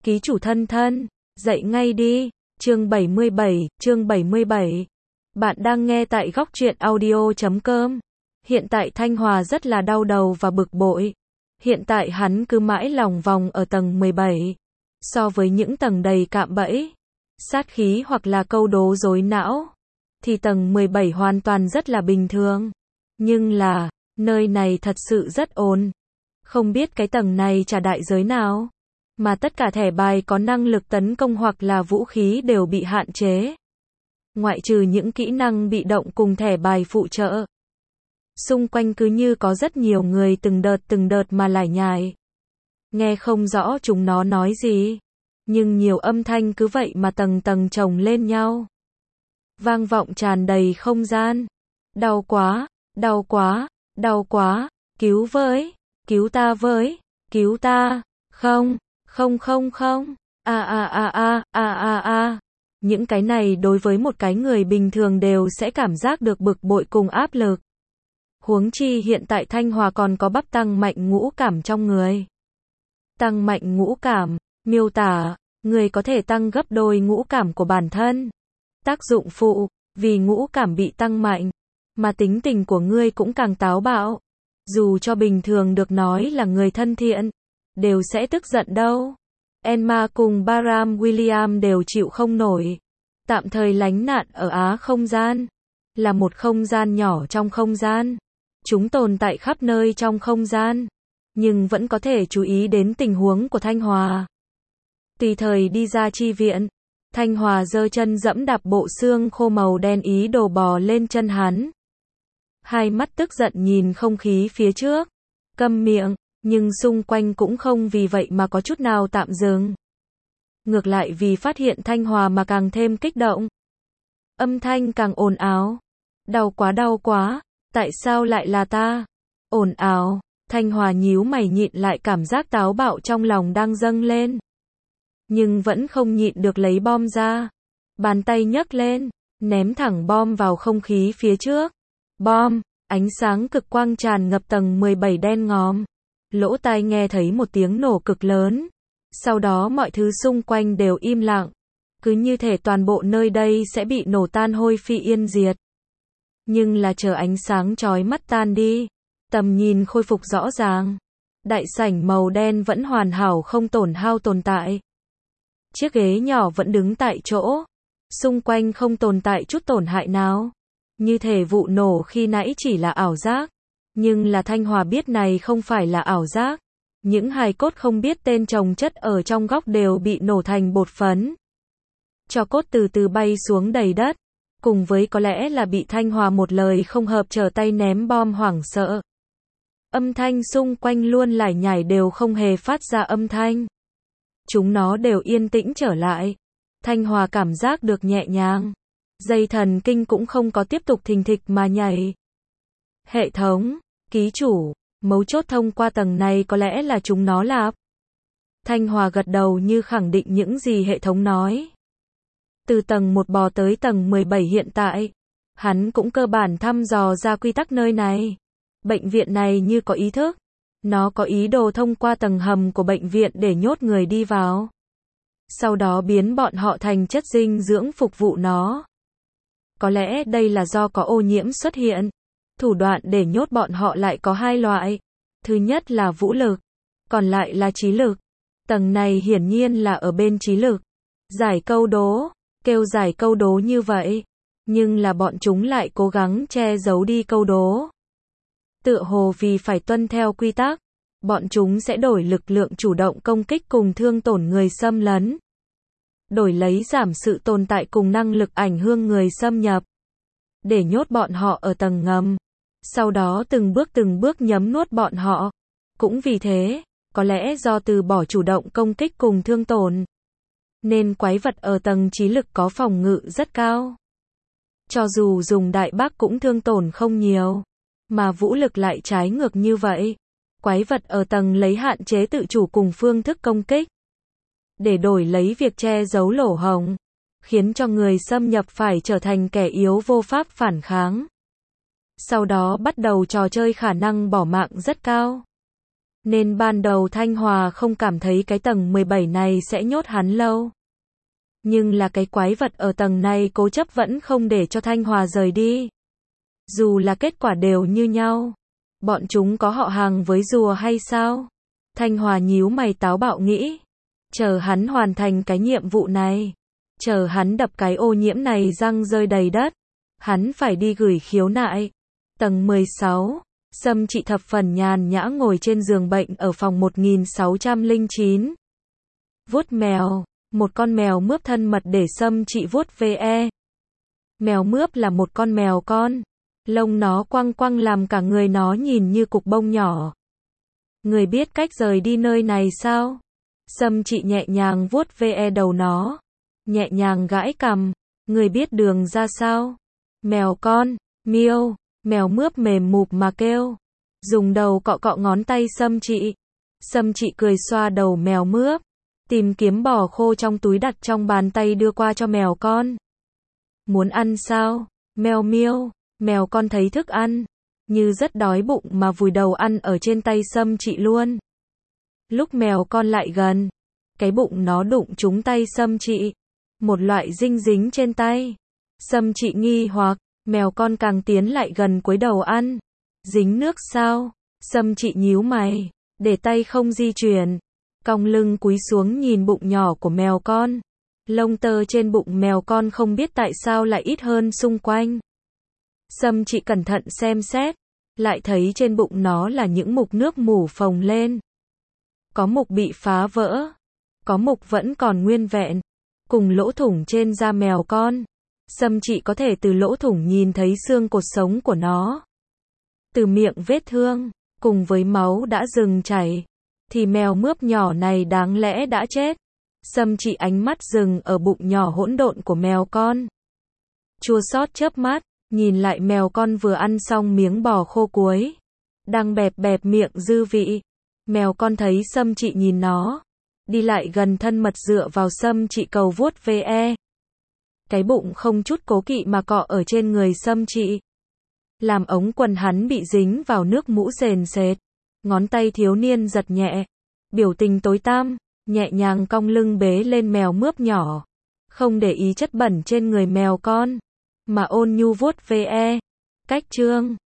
Ký chủ thân thân, dậy ngay đi. Chương 77. Bạn đang nghe tại góc truyện audio.com. Hiện tại Thanh Hòa rất là đau đầu và bực bội. Hiện tại hắn cứ mãi lòng vòng ở tầng 17. So với những tầng đầy cạm bẫy, sát khí hoặc là câu đố rối não, thì tầng 17 hoàn toàn rất là bình thường. Nhưng là, nơi này thật sự rất ồn. Không biết cái tầng này trả đại giới nào, mà tất cả thẻ bài có năng lực tấn công hoặc là vũ khí đều bị hạn chế. Ngoại trừ những kỹ năng bị động cùng thẻ bài phụ trợ. Xung quanh cứ như có rất nhiều người từng đợt mà lải nhải. Nghe không rõ chúng nó nói gì, nhưng nhiều âm thanh cứ vậy mà tầng tầng chồng lên nhau. Vang vọng tràn đầy không gian. Đau quá, đau quá, đau quá, cứu với, cứu ta với, cứu ta, không. Những cái này đối với một cái người bình thường đều sẽ cảm giác được bực bội cùng áp lực. Huống chi hiện tại Thanh Hòa còn có bắp tăng mạnh ngũ cảm trong người. Tăng mạnh ngũ cảm, miêu tả, người có thể tăng gấp đôi ngũ cảm của bản thân. Tác dụng phụ, vì ngũ cảm bị tăng mạnh, mà tính tình của ngươi cũng càng táo bạo. Dù cho bình thường được nói là người thân thiện, đều sẽ tức giận đâu. Emma cùng Baram William đều chịu không nổi. Tạm thời lánh nạn ở Á không gian. Là một không gian nhỏ trong không gian. Chúng tồn tại khắp nơi trong không gian. Nhưng vẫn có thể chú ý đến tình huống của Thanh Hòa. Tùy thời đi ra chi viện. Thanh Hòa giơ chân dẫm đạp bộ xương khô màu đen ý đồ bò lên chân hắn. Hai mắt tức giận nhìn không khí phía trước. Câm miệng. Nhưng xung quanh cũng không vì vậy mà có chút nào tạm dừng. Ngược lại vì phát hiện Thanh Hòa mà càng thêm kích động. Âm thanh càng ồn ào. Đau quá, tại sao lại là ta? Ồn ào, Thanh Hòa nhíu mày nhịn lại cảm giác táo bạo trong lòng đang dâng lên. Nhưng vẫn không nhịn được lấy bom ra. Bàn tay nhấc lên, ném thẳng bom vào không khí phía trước. Bom, ánh sáng cực quang tràn ngập tầng 17 đen ngòm. Lỗ tai nghe thấy một tiếng nổ cực lớn. Sau đó mọi thứ xung quanh đều im lặng. Cứ như thể toàn bộ nơi đây sẽ bị nổ tan hôi phi yên diệt. Nhưng là chờ ánh sáng chói mắt tan đi, tầm nhìn khôi phục rõ ràng. Đại sảnh màu đen vẫn hoàn hảo không tổn hao tồn tại. Chiếc ghế nhỏ vẫn đứng tại chỗ. Xung quanh không tồn tại chút tổn hại nào. Như thể vụ nổ khi nãy chỉ là ảo giác. Nhưng là Thanh Hòa biết này không phải là ảo giác. Những hài cốt không biết tên chồng chất ở trong góc đều bị nổ thành bột phấn. Tro cốt từ từ bay xuống đầy đất. Cùng với có lẽ là bị Thanh Hòa một lời không hợp trở tay ném bom hoảng sợ. Âm thanh xung quanh luôn lải nhải đều không hề phát ra âm thanh. Chúng nó đều yên tĩnh trở lại. Thanh Hòa cảm giác được nhẹ nhàng. Dây thần kinh cũng không có tiếp tục thình thịch mà nhảy. Hệ thống, ký chủ, mấu chốt thông qua tầng này có lẽ là chúng nó lạp. Thanh Hòa gật đầu như khẳng định những gì hệ thống nói. Từ tầng 1 bò tới tầng 17 hiện tại, hắn cũng cơ bản thăm dò ra quy tắc nơi này. Bệnh viện này như có ý thức. Nó có ý đồ thông qua tầng hầm của bệnh viện để nhốt người đi vào. Sau đó biến bọn họ thành chất dinh dưỡng phục vụ nó. Có lẽ đây là do có ô nhiễm xuất hiện. Thủ đoạn để nhốt bọn họ lại có hai loại. Thứ nhất là vũ lực, còn lại là trí lực. Tầng này hiển nhiên là ở bên trí lực. Giải câu đố, kêu giải câu đố như vậy. Nhưng là bọn chúng lại cố gắng che giấu đi câu đố. Tựa hồ vì phải tuân theo quy tắc, bọn chúng sẽ đổi lực lượng chủ động công kích cùng thương tổn người xâm lấn. Đổi lấy giảm sự tồn tại cùng năng lực ảnh hưởng người xâm nhập. Để nhốt bọn họ ở tầng ngầm. Sau đó từng bước nhấm nuốt bọn họ. Cũng vì thế, có lẽ do từ bỏ chủ động công kích cùng thương tổn, nên quái vật ở tầng trí lực có phòng ngự rất cao. Cho dù dùng đại bác cũng thương tổn không nhiều, mà vũ lực lại trái ngược như vậy. Quái vật ở tầng lấy hạn chế tự chủ cùng phương thức công kích. Để đổi lấy việc che giấu lỗ hổng, khiến cho người xâm nhập phải trở thành kẻ yếu vô pháp phản kháng. Sau đó bắt đầu trò chơi khả năng bỏ mạng rất cao. Nên ban đầu Thanh Hòa không cảm thấy cái tầng 17 này sẽ nhốt hắn lâu. Nhưng là cái quái vật ở tầng này cố chấp vẫn không để cho Thanh Hòa rời đi. Dù là kết quả đều như nhau. Bọn chúng có họ hàng với rùa hay sao? Thanh Hòa nhíu mày táo bạo nghĩ. Chờ hắn hoàn thành cái nhiệm vụ này. Chờ hắn đập cái ô nhiễm này răng rơi đầy đất. Hắn phải đi gửi khiếu nại. Tầng 16. Sâm Chị thập phần nhàn nhã ngồi trên giường bệnh ở phòng 1609. Vuốt mèo. Một con mèo mướp thân mật để Sâm Chị vuốt ve. Mèo mướp là một con mèo con. Lông nó quăng quăng làm cả người nó nhìn như cục bông nhỏ. Người biết cách rời đi nơi này sao? Sâm Chị nhẹ nhàng vuốt ve đầu nó. Nhẹ nhàng gãi cằm. Người biết đường ra sao? Mèo con, miêu. Mèo mướp mềm mụp mà kêu. Dùng đầu cọ cọ ngón tay Sâm Chị. Sâm Chị cười xoa đầu mèo mướp. Tìm kiếm bò khô trong túi đặt trong bàn tay đưa qua cho mèo con. Muốn ăn sao? Mèo miêu. Mèo con thấy thức ăn. Như rất đói bụng mà vùi đầu ăn ở trên tay Sâm Chị luôn. Lúc mèo con lại gần. Cái bụng nó đụng trúng tay Sâm Chị. Một loại dinh dính trên tay. Sâm Chị nghi hoặc. Mèo con càng tiến lại gần cúi đầu ăn. Dính nước sao? Sâm Chị nhíu mày. Để tay không di chuyển. Cong lưng cúi xuống nhìn bụng nhỏ của mèo con. Lông tơ trên bụng mèo con không biết tại sao lại ít hơn xung quanh. Sâm Chị cẩn thận xem xét. Lại thấy trên bụng nó là những mục nước mủ phồng lên. Có mục bị phá vỡ. Có mục vẫn còn nguyên vẹn. Cùng lỗ thủng trên da mèo con. Sâm Chị có thể từ lỗ thủng nhìn thấy xương cột sống của nó. Từ miệng vết thương, cùng với máu đã dừng chảy, thì mèo mướp nhỏ này đáng lẽ đã chết. Sâm Chị ánh mắt dừng ở bụng nhỏ hỗn độn của mèo con. Chua xót chớp mắt, nhìn lại mèo con vừa ăn xong miếng bò khô cuối. Đang bẹp bẹp miệng dư vị. Mèo con thấy Sâm Chị nhìn nó. Đi lại gần thân mật dựa vào Sâm Chị cầu vuốt ve. Cái bụng không chút cố kỵ mà cọ ở trên người Sâm Chị. Làm ống quần hắn bị dính vào nước mũ sền sệt. Ngón tay thiếu niên giật nhẹ. Biểu tình tối tăm, nhẹ nhàng cong lưng bế lên mèo mướp nhỏ. Không để ý chất bẩn trên người mèo con, mà ôn nhu vuốt ve. Cách chương